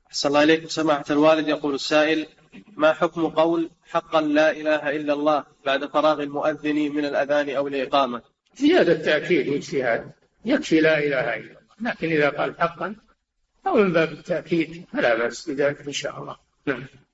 أحسن الله إليكم سماحة الوالد. يقول السائل: ما حكم قول حقا لا إله إلا الله بعد فراغ المؤذن من الأذان أو الإقامة؟ زيادة تأكيد واجتهاد، يكفي لا إله إلا الله، لكن إذا قال حقا أو من باب التأكيد فلا بأس بذلك إن شاء الله. نعم.